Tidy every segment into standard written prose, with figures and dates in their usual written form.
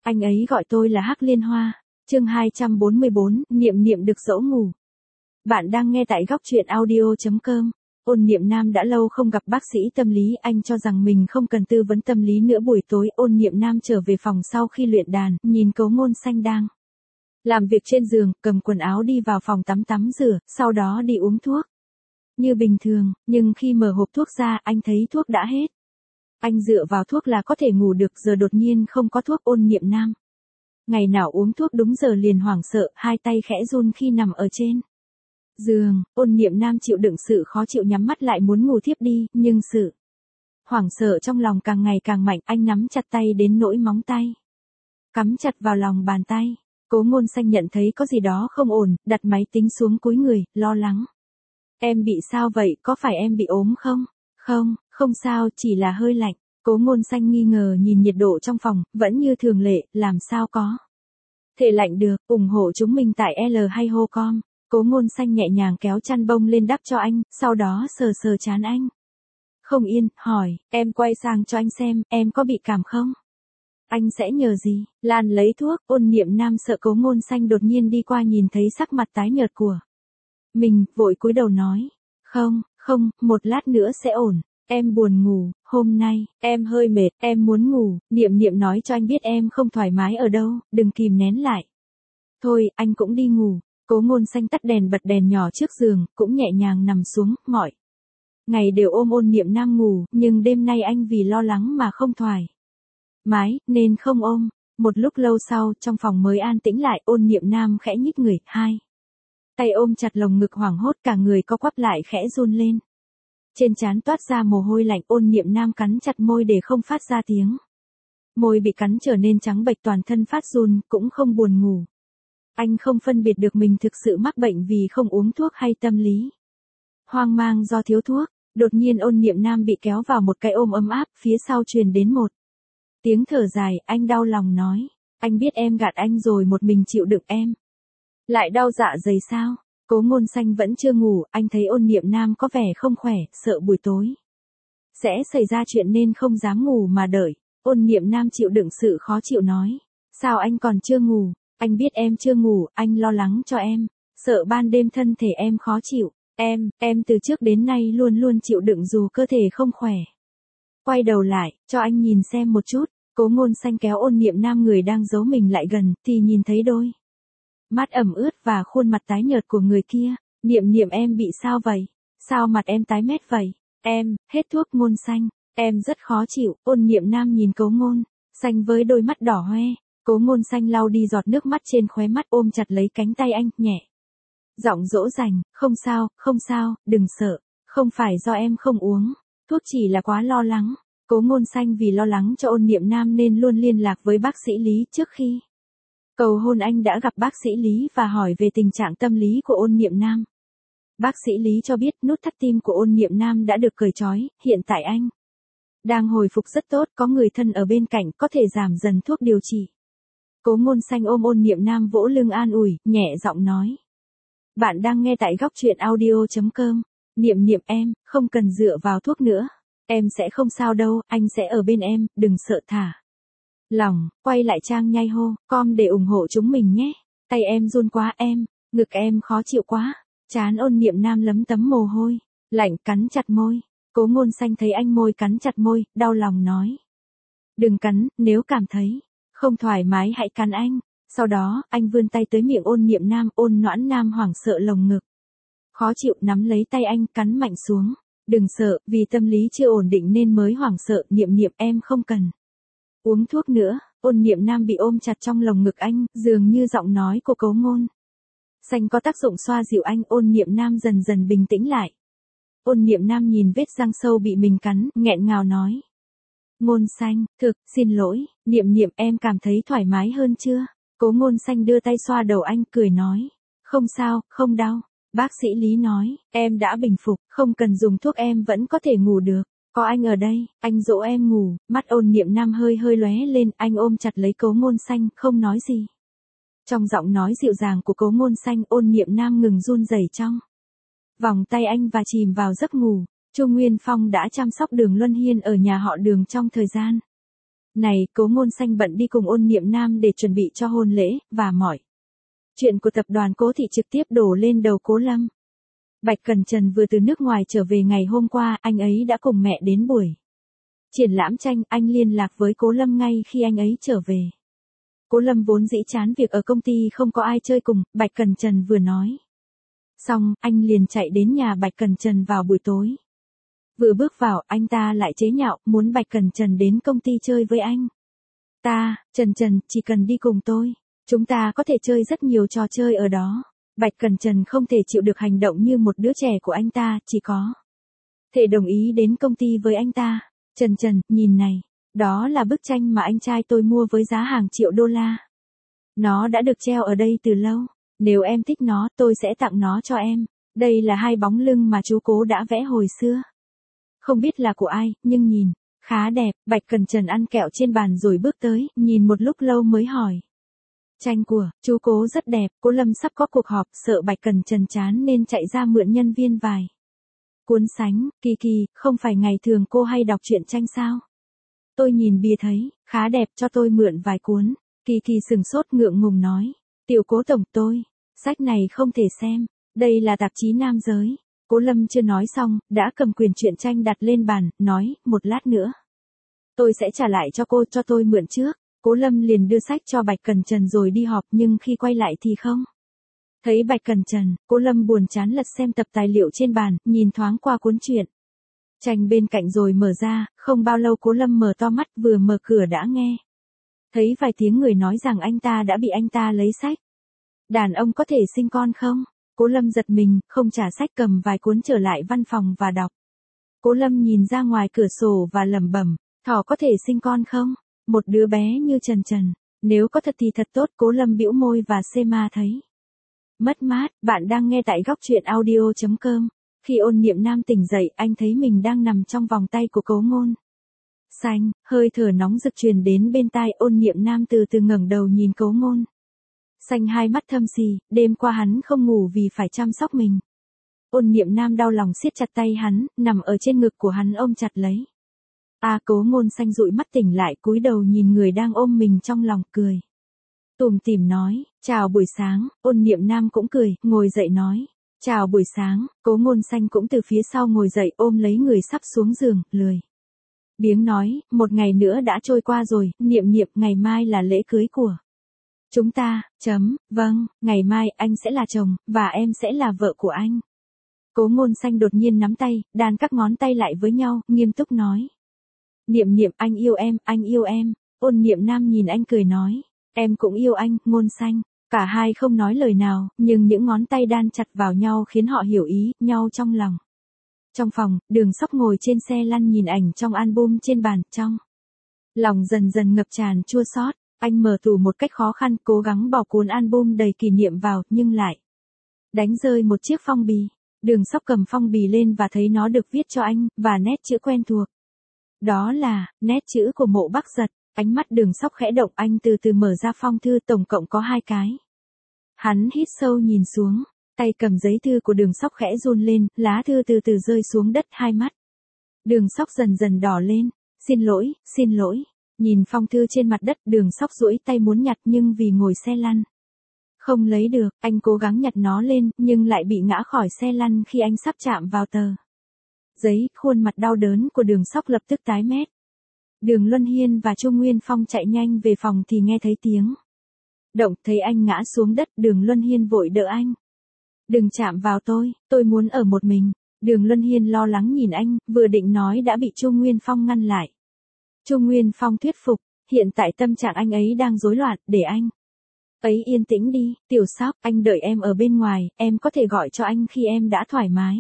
Anh ấy gọi tôi là Hắc Liên Hoa. Chương 244, Niệm Niệm được dỗ ngủ. Bạn đang nghe tại góc truyện audio.com. Ôn Niệm Nam đã lâu không gặp bác sĩ tâm lý, anh cho rằng mình không cần tư vấn tâm lý nữa. Buổi tối, Ôn Niệm Nam trở về phòng sau khi luyện đàn, nhìn Cố Ngôn Xanh đang làm việc trên giường, cầm quần áo đi vào phòng tắm rửa, sau đó đi uống thuốc. Như bình thường, nhưng khi mở hộp thuốc ra, anh thấy thuốc đã hết. Anh dựa vào thuốc là có thể ngủ được, giờ đột nhiên không có thuốc. Ôn Niệm Nam ngày nào uống thuốc đúng giờ liền hoảng sợ, hai tay khẽ run khi nằm ở trên giường. Ôn Niệm Nam chịu đựng sự khó chịu, nhắm mắt lại muốn ngủ thiếp đi, nhưng sự hoảng sợ trong lòng càng ngày càng mạnh, anh nắm chặt tay đến nỗi móng tay cắm chặt vào lòng bàn tay. Cố Ngôn Xanh nhận thấy có gì đó không ổn, đặt máy tính xuống, cúi người, lo lắng. Em bị sao vậy, có phải em bị ốm không? Không sao, chỉ là hơi lạnh. Cố Ngôn Xanh nghi ngờ nhìn nhiệt độ trong phòng, vẫn như thường lệ, làm sao có thể lạnh được. Ủng hộ chúng mình tại L hay Hô.com. Cố Ngôn Xanh nhẹ nhàng kéo chăn bông lên đắp cho anh, sau đó sờ trán anh. Không yên, hỏi, em quay sang cho anh xem, em có bị cảm không? Anh sẽ nhờ gì? Lan lấy thuốc. Ôn Niệm Nam sợ Cố Ngôn Xanh đột nhiên đi qua nhìn thấy sắc mặt tái nhợt của mình, vội cúi đầu nói. Không, một lát nữa sẽ ổn. Em buồn ngủ, hôm nay, em hơi mệt, em muốn ngủ. Niệm Niệm nói cho anh biết em không thoải mái ở đâu, đừng kìm nén lại. Thôi, anh cũng đi ngủ. Cố Ngôn Xanh tắt đèn, bật đèn nhỏ trước giường, cũng nhẹ nhàng nằm xuống, mọi ngày đều ôm Ôn Niệm Nam ngủ, nhưng đêm nay anh vì lo lắng mà không thoải mái, nên không ôm. Một lúc lâu sau, trong phòng mới an tĩnh lại. Ôn Niệm Nam khẽ nhích người, hai tay ôm chặt lồng ngực, hoảng hốt, cả người co quắp lại, khẽ run lên. Trên trán toát ra mồ hôi lạnh. Ôn Niệm Nam cắn chặt môi để không phát ra tiếng. Môi bị cắn trở nên trắng bệch, toàn thân phát run, cũng không buồn ngủ. Anh không phân biệt được mình thực sự mắc bệnh vì không uống thuốc hay tâm lý hoang mang do thiếu thuốc. Đột nhiên Ôn Niệm Nam bị kéo vào một cái ôm ấm áp, phía sau truyền đến một tiếng thở dài. Anh đau lòng nói, anh biết em gạt anh rồi, một mình chịu đựng, em lại đau dạ dày sao? Cố Ngôn Xanh vẫn chưa ngủ, anh thấy Ôn Niệm Nam có vẻ không khỏe, sợ buổi tối sẽ xảy ra chuyện nên không dám ngủ mà đợi. Ôn Niệm Nam chịu đựng sự khó chịu nói, sao anh còn chưa ngủ? Anh biết em chưa ngủ, anh lo lắng cho em, sợ ban đêm thân thể em khó chịu. Em từ trước đến nay luôn chịu đựng dù cơ thể không khỏe. Quay đầu lại, cho anh nhìn xem một chút. Cố Ngôn Xanh kéo Ôn Niệm Nam, người đang giấu mình, lại gần, thì nhìn thấy đôi mắt ẩm ướt và khuôn mặt tái nhợt của người kia. Niệm Niệm, em bị sao vậy? Sao mặt em tái mét vậy? Em, hết thuốc. Ngôn Xanh, em rất khó chịu. Ôn Niệm Nam nhìn Cố Ngôn Xanh với đôi mắt đỏ hoe. Cố Ngôn Xanh lau đi giọt nước mắt trên khóe mắt, ôm chặt lấy cánh tay anh, nhẹ giọng dỗ dành, không sao, đừng sợ, không phải do em không uống thuốc, chỉ là quá lo lắng. Cố Ngôn Xanh vì lo lắng cho Ôn Niệm Nam nên luôn liên lạc với bác sĩ Lý. Trước khi cầu hôn, anh đã gặp bác sĩ Lý và hỏi về tình trạng tâm lý của Ôn Niệm Nam. Bác sĩ Lý cho biết nút thắt tim của Ôn Niệm Nam đã được cởi trói, hiện tại anh đang hồi phục rất tốt, có người thân ở bên cạnh, có thể giảm dần thuốc điều trị. Cố Ngôn Xanh ôm Ôn Niệm Nam vỗ lưng an ủi, nhẹ giọng nói. Bạn đang nghe tại góc truyện audio.com. Niệm Niệm, em không cần dựa vào thuốc nữa. Em sẽ không sao đâu, anh sẽ ở bên em, đừng sợ, thả lòng. Quay lại trang nhai.com để ủng hộ chúng mình nhé. Tay em run quá, ngực em khó chịu quá. Trán Ôn Niệm Nam lấm tấm mồ hôi lạnh, cắn chặt môi. Cố Ngôn Xanh thấy anh môi cắn chặt môi, đau lòng nói. Đừng cắn, nếu cảm thấy không thoải mái hãy cắn anh. Sau đó, anh vươn tay tới miệng Ôn Niệm Nam. Ôn Noãn Nam hoảng sợ lồng ngực khó chịu, nắm lấy tay anh, cắn mạnh xuống. Đừng sợ, vì tâm lý chưa ổn định nên mới hoảng sợ. Niệm Niệm, em không cần uống thuốc nữa. Ôn Niệm Nam bị ôm chặt trong lồng ngực anh, dường như giọng nói của Cố Ngôn Xanh có tác dụng xoa dịu anh. Ôn Niệm Nam dần dần bình tĩnh lại. Ôn Niệm Nam nhìn vết răng sâu bị mình cắn, nghẹn ngào nói. Ngôn Xanh, xin lỗi. Niệm Niệm, em cảm thấy thoải mái hơn chưa? Cố Ngôn Xanh đưa tay xoa đầu anh, cười nói. Không sao, không đau. Bác sĩ Lý nói, em đã bình phục, không cần dùng thuốc, em vẫn có thể ngủ được. Có anh ở đây, anh dỗ em ngủ. Mắt Ôn Niệm Nam hơi lóe lên, anh ôm chặt lấy Cố Ngôn Xanh, không nói gì. Trong giọng nói dịu dàng của Cố Ngôn Xanh, Ôn Niệm Nam ngừng run rẩy trong vòng tay anh và chìm vào giấc ngủ. Chu Nguyên Phong đã chăm sóc Đường Luân Hiên ở nhà họ Đường trong thời gian Này, Cố Ngôn Xanh bận đi cùng Ôn Niệm Nam để chuẩn bị cho hôn lễ, và mọi chuyện của tập đoàn Cố Thị trực tiếp đổ lên đầu Cố Lâm. Bạch Cẩn Trần vừa từ nước ngoài trở về ngày hôm qua, anh ấy đã cùng mẹ đến buổi triển lãm tranh, anh liên lạc với Cố Lâm ngay khi anh ấy trở về. Cố Lâm vốn dĩ chán việc ở công ty không có ai chơi cùng, Bạch Cẩn Trần vừa nói xong, anh liền chạy đến nhà Bạch Cẩn Trần vào buổi tối. Vừa bước vào, anh ta lại chế nhạo, muốn Bạch Cẩn Trần đến công ty chơi với anh. Trần, chỉ cần đi cùng tôi. Chúng ta có thể chơi rất nhiều trò chơi ở đó. Bạch Cẩn Trần không thể chịu được hành động như một đứa trẻ của anh ta, chỉ có thể đồng ý đến công ty với anh ta. Trần, nhìn này. Đó là bức tranh mà anh trai tôi mua với giá hàng triệu đô la. Nó đã được treo ở đây từ lâu. Nếu em thích nó, tôi sẽ tặng nó cho em. Đây là hai bóng lưng mà chú Cố đã vẽ hồi xưa. Không biết là của ai, nhưng nhìn khá đẹp. Bạch Cẩn Trần ăn kẹo trên bàn rồi bước tới, nhìn một lúc lâu mới hỏi. Tranh của chú Cố rất đẹp. Cố Lâm sắp có cuộc họp, sợ Bạch Cẩn Trần chán nên chạy ra mượn nhân viên vài cuốn sánh. Kỳ, không phải ngày thường cô hay đọc truyện tranh sao? Tôi nhìn bìa thấy khá đẹp, cho tôi mượn vài cuốn. Kỳ sừng sốt ngượng ngùng nói. Tiểu Cố tổng, sách này không thể xem. Đây là tạp chí nam giới. Cố Lâm chưa nói xong, đã cầm quyển truyện tranh đặt lên bàn, nói, một lát nữa tôi sẽ trả lại cho cô, cho tôi mượn trước. Cố Lâm liền đưa sách cho Bạch Cẩn Trần rồi đi họp, nhưng khi quay lại thì không thấy Bạch Cẩn Trần. Cố Lâm buồn chán lật xem tập tài liệu trên bàn, nhìn thoáng qua cuốn truyện tranh bên cạnh rồi mở ra. Không bao lâu Cố Lâm mở to mắt, vừa mở cửa đã nghe thấy vài tiếng người nói rằng anh ta đã bị anh ta lấy sách. Đàn ông có thể sinh con không? Cố Lâm giật mình, không trả sách, cầm vài cuốn trở lại văn phòng và đọc. Cố Lâm nhìn ra ngoài cửa sổ và lẩm bẩm, thỏ có thể sinh con không? Một đứa bé như Trần, nếu có thật thì thật tốt. Cố Lâm bĩu môi và ma thấy mất mát. Bạn đang nghe tại góc truyện audio.com. Khi Ôn Niệm Nam tỉnh dậy, anh thấy mình đang nằm trong vòng tay của Cố Ngôn Xanh, hơi thở nóng rực truyền đến bên tai. Ôn Niệm Nam từ từ ngẩng đầu nhìn Cố Ngôn Xanh, hai mắt thâm sì. Đêm qua hắn không ngủ vì phải chăm sóc mình. Ôn Niệm Nam đau lòng siết chặt tay hắn, nằm ở trên ngực của hắn ôm chặt lấy. Cố Ngôn Xanh dụi mắt tỉnh lại, cúi đầu nhìn người đang ôm mình trong lòng, cười tủm tỉm nói, chào buổi sáng. Ôn Niệm Nam cũng cười, ngồi dậy nói, chào buổi sáng. Cố Ngôn Xanh cũng từ phía sau ngồi dậy, ôm lấy người sắp xuống giường, lười biếng nói, một ngày nữa đã trôi qua rồi, Niệm, ngày mai là lễ cưới của chúng ta. Vâng, ngày mai anh sẽ là chồng, và em sẽ là vợ của anh. Cố Ngôn Xanh đột nhiên nắm tay, đan các ngón tay lại với nhau, nghiêm túc nói. Niệm, anh yêu em, anh yêu em. Ôn Niệm Nam nhìn anh cười nói, em cũng yêu anh, Ngôn Xanh. Cả hai không nói lời nào, nhưng những ngón tay đan chặt vào nhau khiến họ hiểu ý nhau trong lòng. Trong phòng, Đường Sóc ngồi trên xe lăn nhìn ảnh trong album trên bàn, trong lòng dần dần ngập tràn chua xót. Anh mở tủ một cách khó khăn, cố gắng bỏ cuốn album đầy kỷ niệm vào, nhưng lại đánh rơi một chiếc phong bì. Đường Sóc cầm phong bì lên và thấy nó được viết cho anh, và nét chữ quen thuộc. Đó là nét chữ của Mộ Bắc Giật. Ánh mắt Đường Sóc khẽ động, anh từ từ mở ra phong thư, tổng cộng có 2 cái. Hắn hít sâu nhìn xuống, tay cầm giấy thư của Đường Sóc khẽ run lên, lá thư từ từ rơi xuống đất. Hai mắt Đường Sóc dần dần đỏ lên. Xin lỗi. Nhìn phong thư trên mặt đất, Đường Sóc duỗi tay muốn nhặt, nhưng vì ngồi xe lăn không lấy được. Anh cố gắng nhặt nó lên, nhưng lại bị ngã khỏi xe lăn khi anh sắp chạm vào tờ giấy. Khuôn mặt đau đớn của Đường Sóc lập tức tái mét. Đường Luân Hiên và Chu Nguyên Phong chạy nhanh về phòng thì nghe thấy tiếng động, thấy anh ngã xuống đất. Đường Luân Hiên vội đỡ anh. Đừng chạm vào tôi muốn ở một mình. Đường Luân Hiên lo lắng nhìn anh, vừa định nói đã bị Chu Nguyên Phong ngăn lại. Chu Nguyên Phong thuyết phục, hiện tại tâm trạng anh ấy đang rối loạn, để anh ấy yên tĩnh đi. Tiểu Sóc, anh đợi em ở bên ngoài, em có thể gọi cho anh khi em đã thoải mái.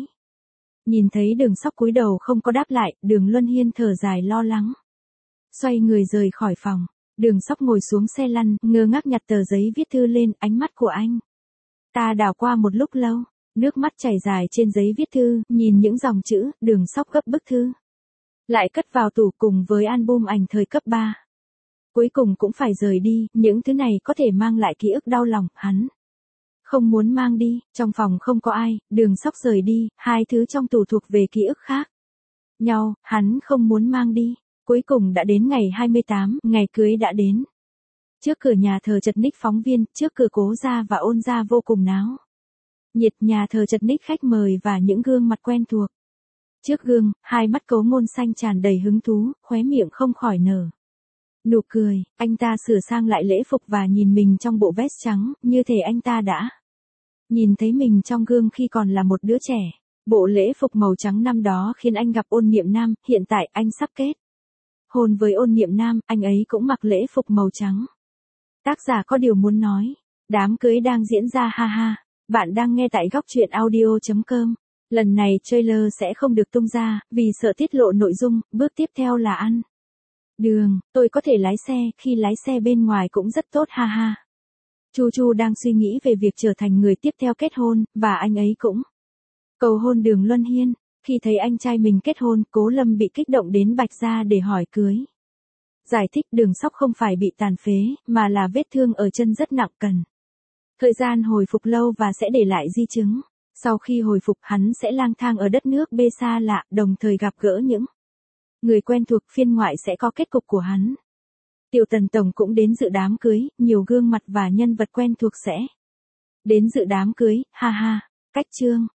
Nhìn thấy Đường Sóc cúi đầu không có đáp lại, Đường Luân Hiên thở dài lo lắng, xoay người rời khỏi phòng. Đường Sóc ngồi xuống xe lăn, ngơ ngác nhặt tờ giấy viết thư lên. Ánh mắt của anh ta đảo qua một lúc lâu, nước mắt chảy dài trên giấy viết thư. Nhìn những dòng chữ, Đường Sóc gấp bức thư lại cất vào tủ cùng với album ảnh thời cấp 3. Cuối cùng cũng phải rời đi, những thứ này có thể mang lại ký ức đau lòng, hắn không muốn mang đi. Trong phòng không có ai, Đường Sóc rời đi, 2 thứ trong tủ thuộc về ký ức khác nhau, hắn không muốn mang đi. Cuối cùng đã đến ngày 28, ngày cưới đã đến. Trước cửa nhà thờ chật ních phóng viên, trước cửa Cố gia và Ôn gia vô cùng náo nhiệt, nhà thờ chật ních khách mời và những gương mặt quen thuộc. Trước gương, hai mắt Cố Ngôn Xanh tràn đầy hứng thú, khóe miệng không khỏi nở nụ cười. Anh ta sửa sang lại lễ phục và nhìn mình trong bộ vest trắng, như thể anh ta đã nhìn thấy mình trong gương khi còn là một đứa trẻ. Bộ lễ phục màu trắng năm đó khiến anh gặp Ôn Niệm Nam, hiện tại anh sắp kết hôn với Ôn Niệm Nam, anh ấy cũng mặc lễ phục màu trắng. Tác giả có điều muốn nói. Đám cưới đang diễn ra ha ha. Bạn đang nghe tại góc truyện audio.com. Lần này trailer sẽ không được tung ra, vì sợ tiết lộ nội dung, bước tiếp theo là ăn đường, tôi có thể lái xe, khi lái xe bên ngoài cũng rất tốt ha ha. Chu Chu đang suy nghĩ về việc trở thành người tiếp theo kết hôn, và anh ấy cũng cầu hôn Đường Luân Hiên. Khi thấy anh trai mình kết hôn, Cố Lâm bị kích động đến Bạch Gia để hỏi cưới. Giải thích Đường Sóc không phải bị tàn phế, mà là vết thương ở chân rất nặng, cần thời gian hồi phục lâu và sẽ để lại di chứng. Sau khi hồi phục hắn sẽ lang thang ở đất nước bê xa lạ, đồng thời gặp gỡ những người quen thuộc. Phiên ngoại sẽ có kết cục của hắn. Tiểu Tần Tổng cũng đến dự đám cưới, nhiều gương mặt và nhân vật quen thuộc sẽ đến dự đám cưới, ha ha. Cách chương